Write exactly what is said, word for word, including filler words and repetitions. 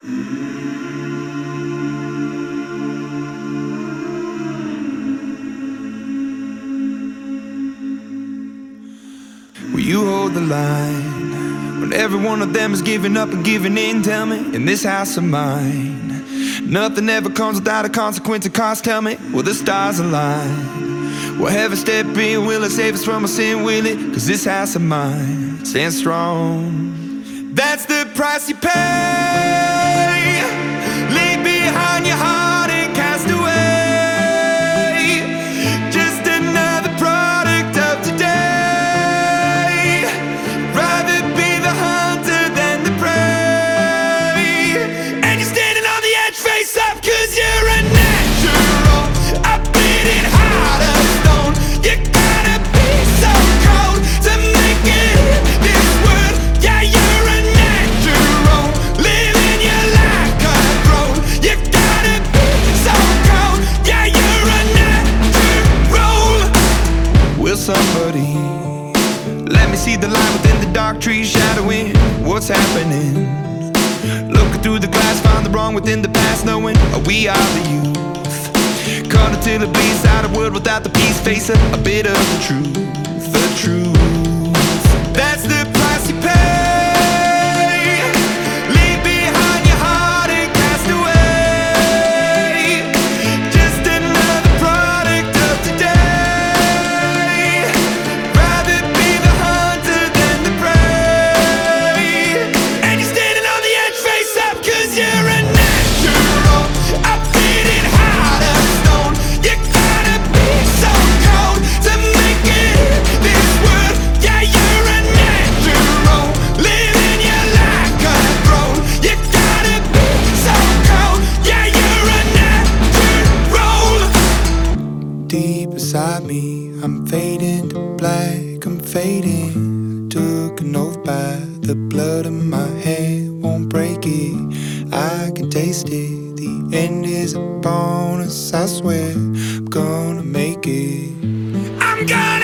Will you hold the line when every one of them is giving up and giving in? Tell me, in this house of mine, nothing ever comes without a consequence of cost. Tell me, will the stars align? Will heaven step in? Will it save us from our sin? Will it? Cause this house of mine stands strong. That's the price you pay. Leave behind your heart and cast away. Just another product of today. Rather be the hunter than the prey. And you're standing on the edge, face up, cause you're a natural. A bleeding heart of stone. You gotta be so cold to make it in this world. Yeah, you're a natural, living your life cutthroat. You gotta be so cold. Yeah, you're a natural. Will somebody let me see the light within the dark trees shadowing what's happening? Looking through the glass, find the wrong within the past, knowing we are the youth. Caught until it bleeds out of world without the peace, facing a bit of the truth, the truth. That's the price you pay. Leave behind your heart and cast away. Just another product of today. Rather be the hunter than the prey. And you're standing on the edge, face up, cause you're a natural. A bleeding heart of stone. You gotta be so cold to make it in this world. Yeah, you're a natural, living your life cutthroat. You gotta be so cold. Yeah, you're a natural. Deep inside me, I'm fading to black, I'm fading. Took an oath by the blood in my head, won't break it. I can taste it. The end is a bonus, I swear. I'm gonna make it. I'm gonna